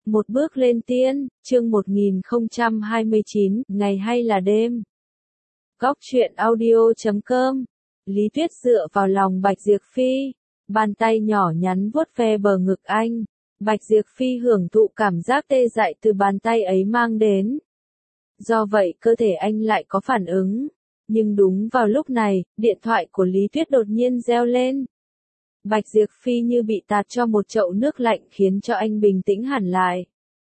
Một bước lên tiên, chương 1029, ngày hay là đêm. Góc truyện audio.com. Lý Tuyết dựa vào lòng Bạch Diệp Phi, bàn tay nhỏ nhắn vuốt ve bờ ngực anh. Bạch Diệp Phi hưởng thụ cảm giác tê dại từ bàn tay ấy mang đến. Do vậy cơ thể anh lại có phản ứng. Nhưng đúng vào lúc này, điện thoại của Lý Tuyết đột nhiên reo lên. Bạch Diệp Phi như bị tạt cho một chậu nước lạnh khiến cho anh bình tĩnh hẳn lại.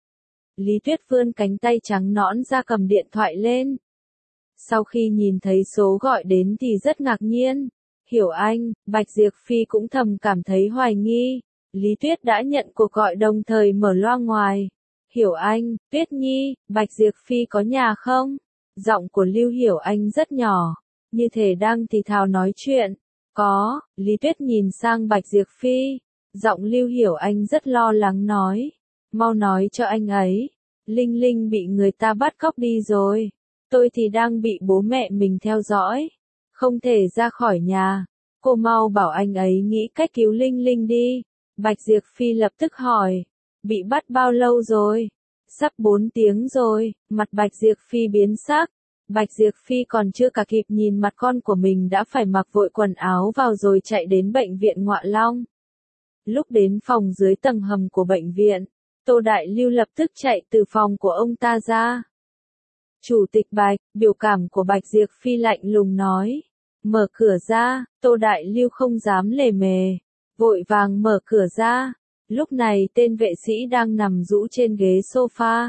Lý Tuyết vươn cánh tay trắng nõn ra cầm điện thoại lên. Sau khi nhìn thấy số gọi đến thì rất ngạc nhiên. Hiểu anh, Bạch Diệp Phi cũng thầm cảm thấy hoài nghi. Lý Tuyết đã nhận cuộc gọi đồng thời mở loa ngoài. Hiểu anh, Tuyết Nhi, Bạch Diệp Phi có nhà không? Giọng của Lưu Hiểu Anh rất nhỏ, như thể đang thì thào nói chuyện. Có, Lý Tuyết nhìn sang Bạch Diệp Phi. Giọng Lưu Hiểu Anh rất lo lắng nói. Mau nói cho anh ấy. Linh Linh bị người ta bắt cóc đi rồi. Tôi thì đang bị bố mẹ mình theo dõi. Không thể ra khỏi nhà. Cô mau bảo anh ấy nghĩ cách cứu Linh Linh đi. Bạch Diệp Phi lập tức hỏi. Bị bắt bao lâu rồi? Sắp 4 tiếng rồi. Mặt Bạch Diệp Phi biến sắc. Bạch Diệp Phi còn chưa cả kịp nhìn mặt con của mình đã phải mặc vội quần áo vào rồi chạy đến bệnh viện Ngoại Long. Lúc đến phòng dưới tầng hầm của bệnh viện, Tô Đại Lưu lập tức chạy từ phòng của ông ta ra. Chủ tịch Bạch, biểu cảm của Bạch Diệp Phi lạnh lùng nói. Mở cửa ra, Tô Đại Lưu không dám lề mề. Vội vàng mở cửa ra. Lúc này tên vệ sĩ đang nằm rũ trên ghế sofa.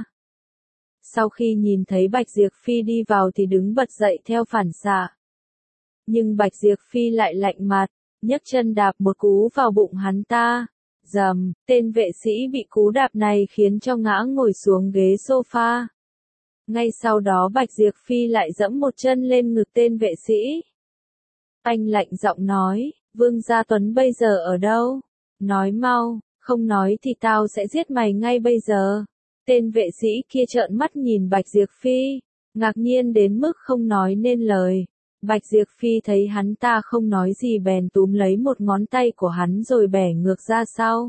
Sau khi nhìn thấy Bạch Diệp Phi đi vào thì đứng bật dậy theo phản xạ. Nhưng Bạch Diệp Phi lại lạnh mặt, nhấc chân đạp một cú vào bụng hắn ta. Dầm, tên vệ sĩ bị cú đạp này khiến cho ngã ngồi xuống ghế sofa. Ngay sau đó Bạch Diệp Phi lại giẫm một chân lên ngực tên vệ sĩ. Anh lạnh giọng nói, Vương Gia Tuấn bây giờ ở đâu? Nói mau, không nói thì tao sẽ giết mày ngay bây giờ. Tên vệ sĩ kia trợn mắt nhìn Bạch Diệp Phi, ngạc nhiên đến mức không nói nên lời. Bạch Diệp Phi thấy hắn ta không nói gì bèn túm lấy một ngón tay của hắn rồi bẻ ngược ra sau.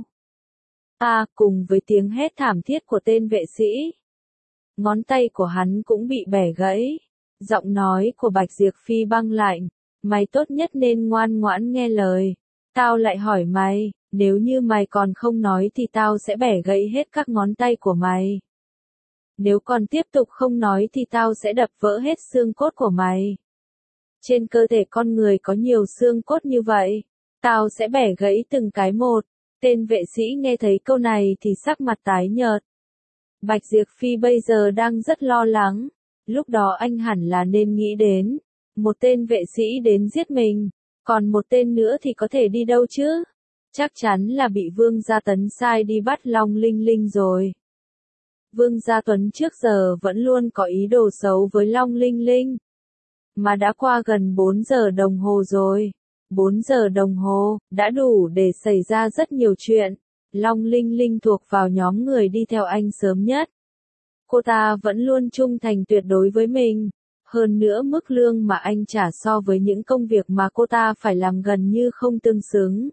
Cùng với tiếng hét thảm thiết của tên vệ sĩ, ngón tay của hắn cũng bị bẻ gãy. Giọng nói của Bạch Diệp Phi băng lạnh, mày tốt nhất nên ngoan ngoãn nghe lời. Tao lại hỏi mày, nếu như mày còn không nói thì tao sẽ bẻ gãy hết các ngón tay của mày. Nếu còn tiếp tục không nói thì tao sẽ đập vỡ hết xương cốt của mày. Trên cơ thể con người có nhiều xương cốt như vậy, tao sẽ bẻ gãy từng cái một. Tên vệ sĩ nghe thấy câu này thì sắc mặt tái nhợt. Bạch Diệp Phi bây giờ đang rất lo lắng. Lúc đó anh hẳn là nên nghĩ đến một tên vệ sĩ đến giết mình, còn một tên nữa thì có thể đi đâu chứ? Chắc chắn là bị Vương Gia Tấn sai đi bắt Long Linh Linh rồi. Vương Gia Tuấn trước giờ vẫn luôn có ý đồ xấu với Long Linh Linh. Mà đã qua gần 4 giờ đồng hồ rồi. 4 giờ đồng hồ, đã đủ để xảy ra rất nhiều chuyện. Long Linh Linh thuộc vào nhóm người đi theo anh sớm nhất. Cô ta vẫn luôn trung thành tuyệt đối với mình. Hơn nữa mức lương mà anh trả so với những công việc mà cô ta phải làm gần như không tương xứng.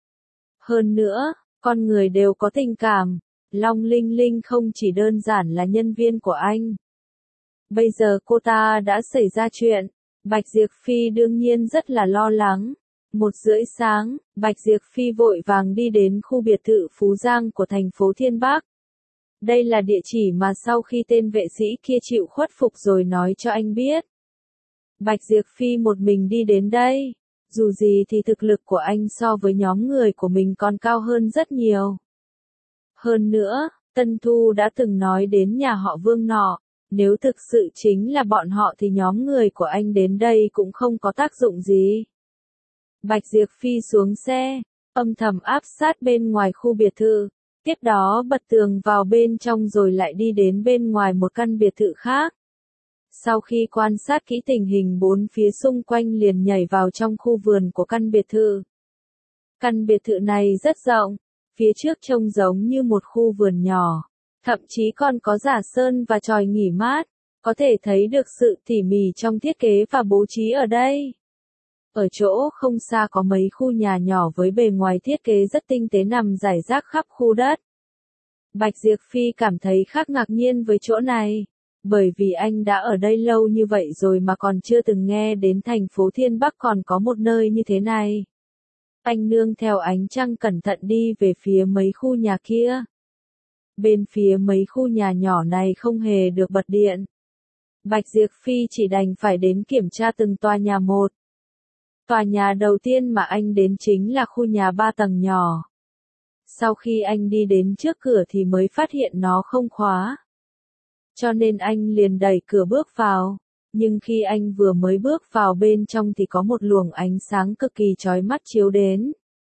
Hơn nữa, con người đều có tình cảm. Long Linh Linh không chỉ đơn giản là nhân viên của anh. Bây giờ cô ta đã xảy ra chuyện. Bạch Diệp Phi đương nhiên rất là lo lắng. 1:30 sáng, Bạch Diệp Phi vội vàng đi đến khu biệt thự Phú Giang của thành phố Thiên Bắc. Đây là địa chỉ mà sau khi tên vệ sĩ kia chịu khuất phục rồi nói cho anh biết. Bạch Diệp Phi một mình đi đến đây. Dù gì thì thực lực của anh so với nhóm người của mình còn cao hơn rất nhiều. Hơn nữa, Tân Thu đã từng nói đến nhà họ Vương nọ. Nếu thực sự chính là bọn họ thì nhóm người của anh đến đây cũng không có tác dụng gì. Bạch Diệp Phi xuống xe, âm thầm áp sát bên ngoài khu biệt thự. Tiếp đó bật tường vào bên trong rồi lại đi đến bên ngoài một căn biệt thự khác. Sau khi quan sát kỹ tình hình bốn phía xung quanh liền nhảy vào trong khu vườn của căn biệt thự. Căn biệt thự này rất rộng, phía trước trông giống như một khu vườn nhỏ. Thậm chí còn có giả sơn và chòi nghỉ mát, có thể thấy được sự tỉ mỉ trong thiết kế và bố trí ở đây. Ở chỗ không xa có mấy khu nhà nhỏ với bề ngoài thiết kế rất tinh tế nằm rải rác khắp khu đất. Bạch Diệp Phi cảm thấy khác ngạc nhiên với chỗ này, bởi vì anh đã ở đây lâu như vậy rồi mà còn chưa từng nghe đến thành phố Thiên Bắc còn có một nơi như thế này. Anh nương theo ánh trăng cẩn thận đi về phía mấy khu nhà kia. Bên phía mấy khu nhà nhỏ này không hề được bật điện. Bạch Diệp Phi chỉ đành phải đến kiểm tra từng tòa nhà một. Tòa nhà đầu tiên mà anh đến chính là khu nhà 3 tầng nhỏ. Sau khi anh đi đến trước cửa thì mới phát hiện nó không khóa. Cho nên anh liền đẩy cửa bước vào. Nhưng khi anh vừa mới bước vào bên trong thì có một luồng ánh sáng cực kỳ chói mắt chiếu đến.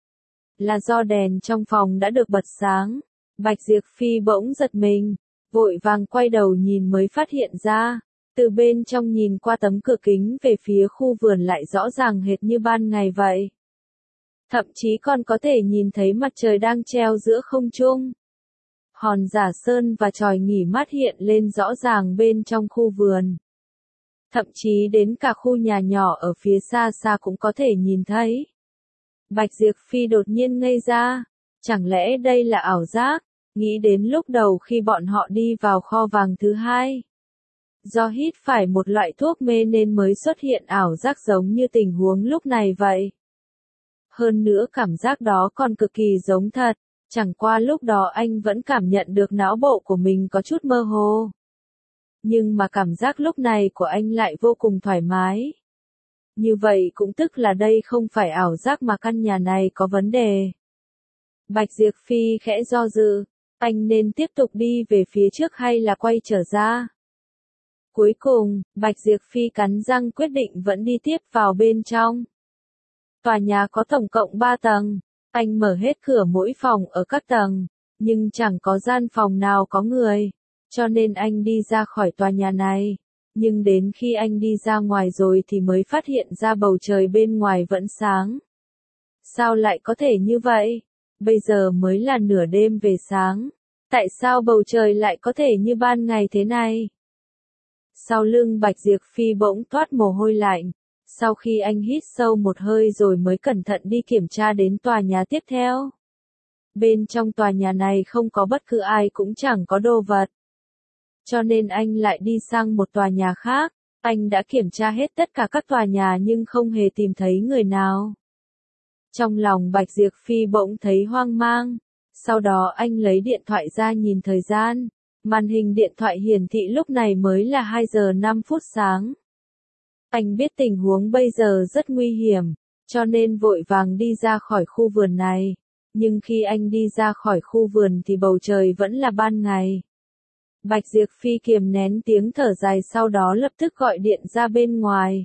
Là do đèn trong phòng đã được bật sáng. Bạch Diệp Phi bỗng giật mình, vội vàng quay đầu nhìn mới phát hiện ra. Từ bên trong nhìn qua tấm cửa kính về phía khu vườn lại rõ ràng hệt như ban ngày vậy. Thậm chí còn có thể nhìn thấy mặt trời đang treo giữa không trung. Hòn giả sơn và chòi nghỉ mát hiện lên rõ ràng bên trong khu vườn. Thậm chí đến cả khu nhà nhỏ ở phía xa xa cũng có thể nhìn thấy. Bạch Diệp Phi đột nhiên ngây ra. Chẳng lẽ đây là ảo giác? Nghĩ đến lúc đầu khi bọn họ đi vào kho vàng thứ hai. Do hít phải một loại thuốc mê nên mới xuất hiện ảo giác giống như tình huống lúc này vậy. Hơn nữa cảm giác đó còn cực kỳ giống thật, chẳng qua lúc đó anh vẫn cảm nhận được não bộ của mình có chút mơ hồ. Nhưng mà cảm giác lúc này của anh lại vô cùng thoải mái. Như vậy cũng tức là đây không phải ảo giác mà căn nhà này có vấn đề. Bạch Diệp Phi khẽ do dự, anh nên tiếp tục đi về phía trước hay là quay trở ra? Cuối cùng, Bạch Diệp Phi cắn răng quyết định vẫn đi tiếp vào bên trong. Tòa nhà có tổng cộng 3 tầng, anh mở hết cửa mỗi phòng ở các tầng, nhưng chẳng có gian phòng nào có người, cho nên anh đi ra khỏi tòa nhà này. Nhưng đến khi anh đi ra ngoài rồi thì mới phát hiện ra bầu trời bên ngoài vẫn sáng. Sao lại có thể như vậy? Bây giờ mới là nửa đêm về sáng. Tại sao bầu trời lại có thể như ban ngày thế này? Sau lưng Bạch Diệp Phi bỗng toát mồ hôi lạnh. Sau khi anh hít sâu một hơi rồi mới cẩn thận đi kiểm tra đến tòa nhà tiếp theo. Bên trong tòa nhà này không có bất cứ ai cũng chẳng có đồ vật. Cho nên anh lại đi sang một tòa nhà khác. Anh đã kiểm tra hết tất cả các tòa nhà nhưng không hề tìm thấy người nào. Trong lòng Bạch Diệp Phi bỗng thấy hoang mang. Sau đó anh lấy điện thoại ra nhìn thời gian. Màn hình điện thoại hiển thị lúc này mới là 2 giờ 5 phút sáng. Anh biết tình huống bây giờ rất nguy hiểm, cho nên vội vàng đi ra khỏi khu vườn này. Nhưng khi anh đi ra khỏi khu vườn thì bầu trời vẫn là ban ngày. Bạch Diệp Phi kiềm nén tiếng thở dài sau đó lập tức gọi điện ra bên ngoài.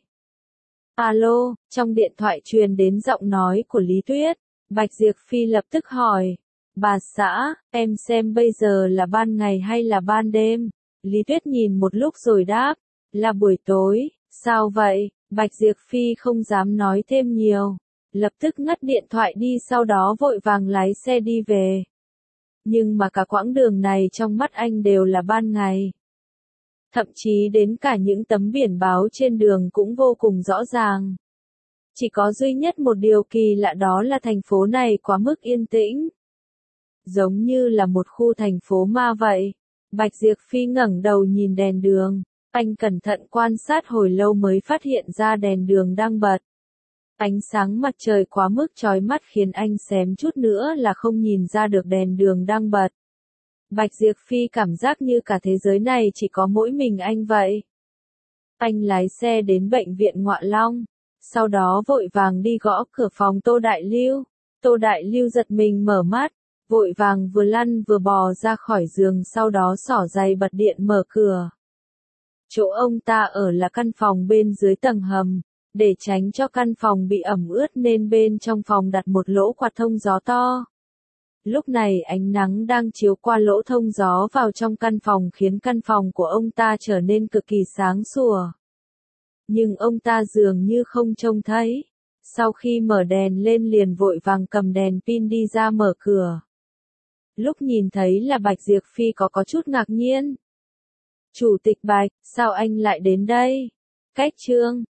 Alo, trong điện thoại truyền đến giọng nói của Lý Tuyết. Bạch Diệp Phi lập tức hỏi. Bà xã, em xem bây giờ là ban ngày hay là ban đêm? Lý Tuyết nhìn một lúc rồi đáp. Là buổi tối. Sao vậy? Bạch Diệp Phi không dám nói thêm nhiều. Lập tức ngắt điện thoại đi sau đó vội vàng lái xe đi về. Nhưng mà cả quãng đường này trong mắt anh đều là ban ngày. Thậm chí đến cả những tấm biển báo trên đường cũng vô cùng rõ ràng. Chỉ có duy nhất một điều kỳ lạ đó là thành phố này quá mức yên tĩnh. Giống như là một khu thành phố ma vậy. Bạch Diệp Phi ngẩng đầu nhìn đèn đường. Anh cẩn thận quan sát hồi lâu mới phát hiện ra đèn đường đang bật. Ánh sáng mặt trời quá mức chói mắt khiến anh xém chút nữa là không nhìn ra được đèn đường đang bật. Bạch Diệp Phi cảm giác như cả thế giới này chỉ có mỗi mình anh vậy. Anh lái xe đến bệnh viện Ngoại Long, sau đó vội vàng đi gõ cửa phòng Tô Đại Lưu. Tô Đại Lưu giật mình mở mắt, vội vàng vừa lăn vừa bò ra khỏi giường sau đó xỏ giày bật điện mở cửa. Chỗ ông ta ở là căn phòng bên dưới tầng hầm, để tránh cho căn phòng bị ẩm ướt nên bên trong phòng đặt một lỗ quạt thông gió to. Lúc này ánh nắng đang chiếu qua lỗ thông gió vào trong căn phòng khiến căn phòng của ông ta trở nên cực kỳ sáng sủa. Nhưng ông ta dường như không trông thấy. Sau khi mở đèn lên liền vội vàng cầm đèn pin đi ra mở cửa. Lúc nhìn thấy là Bạch Diệp Phi có chút ngạc nhiên. Chủ tịch Bạch, sao anh lại đến đây? Cách chương